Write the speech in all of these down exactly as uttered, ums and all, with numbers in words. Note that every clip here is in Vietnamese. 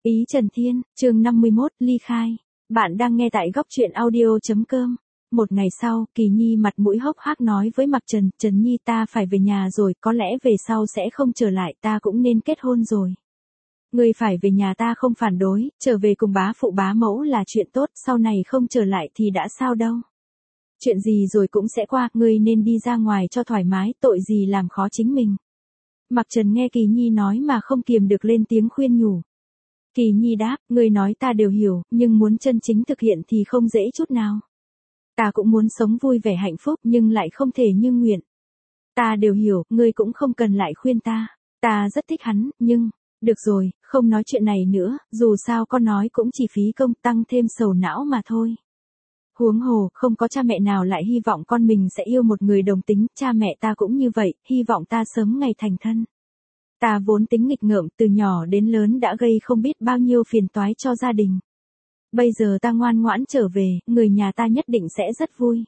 Ý Trần Thiên, chương năm mươi mốt, ly khai. Bạn đang nghe tại góc truyện audio chấm com. Một ngày sau, Kỳ Nhi mặt mũi hốc hác nói với Mạc Trần, Trần Nhi ta phải về nhà rồi, có lẽ về sau sẽ không trở lại, ta cũng nên kết hôn rồi. Ngươi phải về nhà ta không phản đối, trở về cùng bá phụ bá mẫu là chuyện tốt, sau này không trở lại thì đã sao đâu. Chuyện gì rồi cũng sẽ qua, ngươi nên đi ra ngoài cho thoải mái, tội gì làm khó chính mình. Mạc Trần nghe Kỳ Nhi nói mà không kiềm được lên tiếng khuyên nhủ. Kỳ Nhi đáp, ngươi nói ta đều hiểu, nhưng muốn chân chính thực hiện thì không dễ chút nào. Ta cũng muốn sống vui vẻ hạnh phúc nhưng lại không thể như nguyện. Ta đều hiểu, ngươi cũng không cần lại khuyên ta. Ta rất thích hắn, nhưng... Được rồi, không nói chuyện này nữa, dù sao con nói cũng chỉ phí công tăng thêm sầu não mà thôi. Huống hồ, không có cha mẹ nào lại hy vọng con mình sẽ yêu một người đồng tính, cha mẹ ta cũng như vậy, hy vọng ta sớm ngày thành thân. Ta vốn tính nghịch ngợm, từ nhỏ đến lớn đã gây không biết bao nhiêu phiền toái cho gia đình. Bây giờ ta ngoan ngoãn trở về, người nhà ta nhất định sẽ rất vui.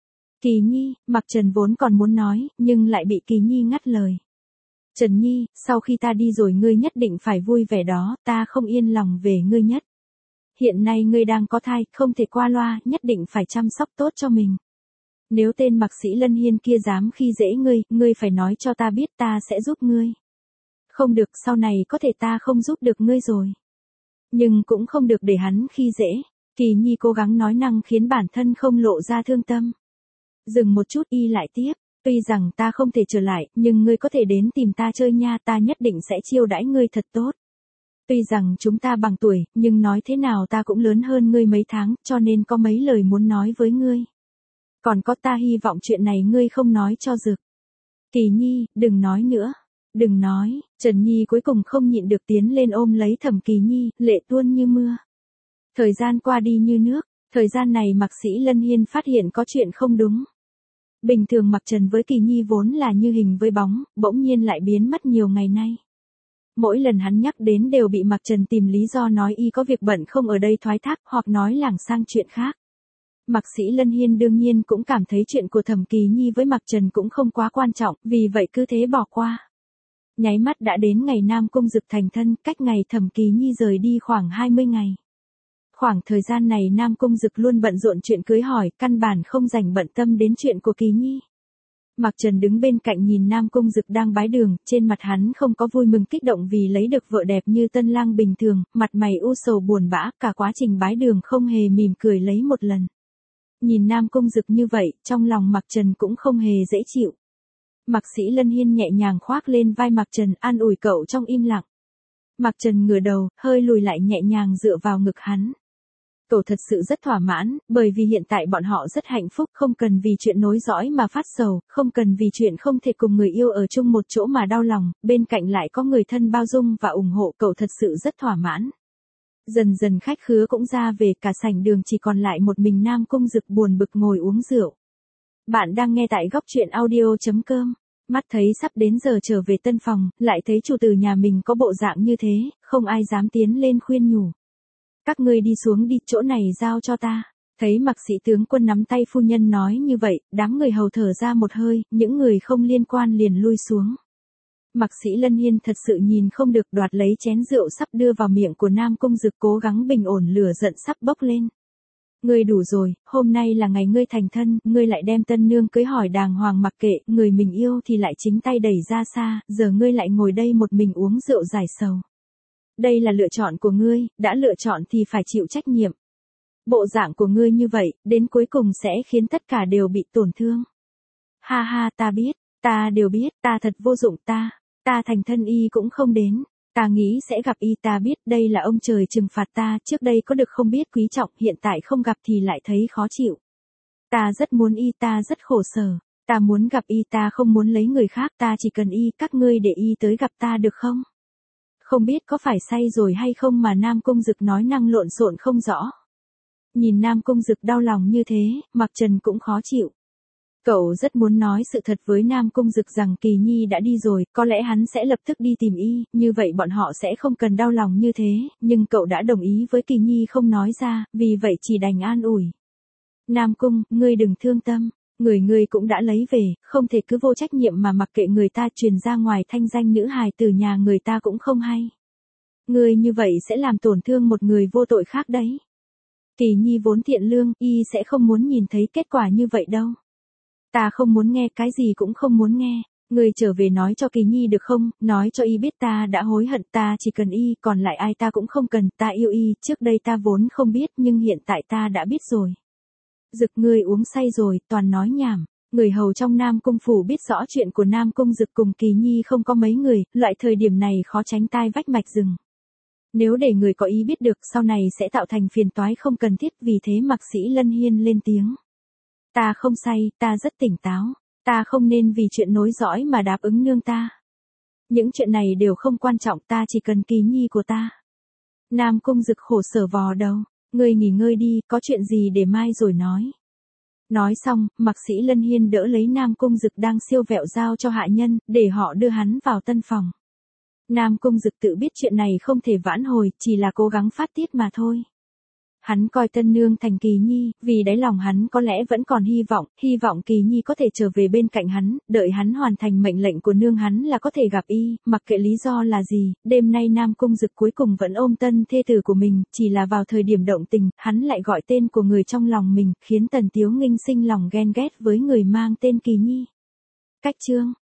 Kỳ Nhi, Mạc Trần vốn còn muốn nói, nhưng lại bị Kỳ Nhi ngắt lời. Trần Nhi, sau khi ta đi rồi ngươi nhất định phải vui vẻ đó, ta không yên lòng về ngươi nhất. Hiện nay ngươi đang có thai, không thể qua loa, nhất định phải chăm sóc tốt cho mình. Nếu tên Mạc Sĩ Lân Hiên kia dám khi dễ ngươi, ngươi phải nói cho ta biết, ta sẽ giúp ngươi. Không được, sau này có thể ta không giúp được ngươi rồi. Nhưng cũng không được để hắn khi dễ. Kỳ Nhi cố gắng nói năng khiến bản thân không lộ ra thương tâm. Dừng một chút y lại tiếp. Tuy rằng ta không thể trở lại, nhưng ngươi có thể đến tìm ta chơi nha, ta nhất định sẽ chiêu đãi ngươi thật tốt. Tuy rằng chúng ta bằng tuổi, nhưng nói thế nào ta cũng lớn hơn ngươi mấy tháng, cho nên có mấy lời muốn nói với ngươi. Còn có ta hy vọng chuyện này ngươi không nói cho Dực. Kỳ Nhi, đừng nói nữa. Đừng nói, Trần Nhi cuối cùng không nhịn được tiến lên ôm lấy Thẩm Kỳ Nhi, lệ tuôn như mưa. Thời gian qua đi như nước, thời gian này Mạc Sĩ Lân Hiên phát hiện có chuyện không đúng. Bình thường Mạc Trần với Kỳ Nhi vốn là như hình với bóng, bỗng nhiên lại biến mất nhiều ngày nay. Mỗi lần hắn nhắc đến đều bị Mạc Trần tìm lý do nói y có việc bận không ở đây thoái thác hoặc nói lảng sang chuyện khác. Mạc Sĩ Lân Hiên đương nhiên cũng cảm thấy chuyện của Thẩm Kỳ Nhi với Mạc Trần cũng không quá quan trọng, vì vậy cứ thế bỏ qua. Nháy mắt đã đến ngày Nam Cung Dực thành thân, cách ngày Thẩm Kỳ Nhi rời đi khoảng hai mươi ngày. Khoảng thời gian này Nam Cung Dực luôn bận rộn chuyện cưới hỏi, căn bản không dành bận tâm đến chuyện của Kỳ Nhi. Mạc Trần đứng bên cạnh nhìn Nam Cung Dực đang bái đường, trên mặt hắn không có vui mừng kích động vì lấy được vợ đẹp như tân lang bình thường, mặt mày u sầu buồn bã, cả quá trình bái đường không hề mỉm cười lấy một lần. Nhìn Nam Cung Dực như vậy, trong lòng Mạc Trần cũng không hề dễ chịu. Mạc Sĩ Lân Hiên nhẹ nhàng khoác lên vai Mạc Trần, an ủi cậu trong im lặng. Mạc Trần ngửa đầu, hơi lùi lại nhẹ nhàng dựa vào ngực hắn. Cậu thật sự rất thỏa mãn, bởi vì hiện tại bọn họ rất hạnh phúc, không cần vì chuyện nối dõi mà phát sầu, không cần vì chuyện không thể cùng người yêu ở chung một chỗ mà đau lòng, bên cạnh lại có người thân bao dung và ủng hộ, cậu thật sự rất thỏa mãn. Dần dần khách khứa cũng ra về, cả sảnh đường chỉ còn lại một mình Nam Cung Dực buồn bực ngồi uống rượu. Bạn đang nghe tại góc truyện audio chấm com. Mắt thấy sắp đến giờ trở về tân phòng, lại thấy chủ tử nhà mình có bộ dạng như thế, không ai dám tiến lên khuyên nhủ. Các ngươi đi xuống đi, chỗ này giao cho ta. Thấy Mạc Sĩ tướng quân nắm tay phu nhân nói như vậy, đám người hầu thở ra một hơi, những người không liên quan liền lui xuống. Mạc Sĩ Lân Hiên thật sự nhìn không được, đoạt lấy chén rượu sắp đưa vào miệng của Nam Cung Dực, cố gắng bình ổn lửa giận sắp bốc lên. Ngươi đủ rồi, hôm nay là ngày ngươi thành thân, ngươi lại đem tân nương cưới hỏi đàng hoàng mặc kệ, người mình yêu thì lại chính tay đẩy ra xa, giờ ngươi lại ngồi đây một mình uống rượu giải sầu. Đây là lựa chọn của ngươi, đã lựa chọn thì phải chịu trách nhiệm. Bộ dạng của ngươi như vậy, đến cuối cùng sẽ khiến tất cả đều bị tổn thương. Ha ha, ta biết, ta đều biết, ta thật vô dụng, ta, ta thành thân y cũng không đến. Ta nghĩ sẽ gặp y, ta biết đây là ông trời trừng phạt ta, trước đây có được không biết quý trọng, hiện tại không gặp thì lại thấy khó chịu. Ta rất muốn y, ta rất khổ sở, ta muốn gặp y, ta không muốn lấy người khác, ta chỉ cần y, các ngươi để y tới gặp ta được không? Không biết có phải say rồi hay không mà Nam Cung Dực nói năng lộn xộn không rõ. Nhìn Nam Cung Dực đau lòng như thế, Mạc Trần cũng khó chịu. Cậu rất muốn nói sự thật với Nam Cung Dực rằng Kỳ Nhi đã đi rồi, có lẽ hắn sẽ lập tức đi tìm y, như vậy bọn họ sẽ không cần đau lòng như thế, nhưng cậu đã đồng ý với Kỳ Nhi không nói ra, vì vậy chỉ đành an ủi. Nam Cung, ngươi đừng thương tâm, người ngươi cũng đã lấy về, không thể cứ vô trách nhiệm mà mặc kệ người ta truyền ra ngoài, thanh danh nữ hài từ nhà người ta cũng không hay. Ngươi như vậy sẽ làm tổn thương một người vô tội khác đấy. Kỳ Nhi vốn thiện lương, y sẽ không muốn nhìn thấy kết quả như vậy đâu. Ta không muốn nghe, cái gì cũng không muốn nghe. Ngươi trở về nói cho Kỳ Nhi được không, nói cho y biết ta đã hối hận, ta chỉ cần y, còn lại ai ta cũng không cần, ta yêu y, trước đây ta vốn không biết nhưng hiện tại ta đã biết rồi. Dực, ngươi uống say rồi, toàn nói nhảm. Người hầu trong Nam Cung phủ biết rõ chuyện của Nam Cung Dực cùng Kỳ Nhi không có mấy người, loại thời điểm này khó tránh tai vách mạch rừng. Nếu để người có ý biết được, sau này sẽ tạo thành phiền toái không cần thiết, vì thế Mạc Sĩ Lân Hiên lên tiếng. Ta không say, ta rất tỉnh táo, ta không nên vì chuyện nối dõi mà đáp ứng nương ta. Những chuyện này đều không quan trọng, ta chỉ cần Kỳ Nhi của ta. Nam Cung Dực khổ sở vò đầu, ngươi nghỉ ngơi đi, có chuyện gì để mai rồi nói. Nói xong, Mạc Sĩ Lân Hiên đỡ lấy Nam Cung Dực đang siêu vẹo giao cho hạ nhân, để họ đưa hắn vào tân phòng. Nam Cung Dực tự biết chuyện này không thể vãn hồi, chỉ là cố gắng phát tiết mà thôi. Hắn coi tân nương thành Kỳ Nhi, vì đáy lòng hắn có lẽ vẫn còn hy vọng, hy vọng Kỳ Nhi có thể trở về bên cạnh hắn, đợi hắn hoàn thành mệnh lệnh của nương hắn là có thể gặp y, mặc kệ lý do là gì, đêm nay Nam Cung Dực cuối cùng vẫn ôm tân thê tử của mình, chỉ là vào thời điểm động tình, hắn lại gọi tên của người trong lòng mình, khiến Tần Tiếu Nghinh sinh lòng ghen ghét với người mang tên Kỳ Nhi. Cách chương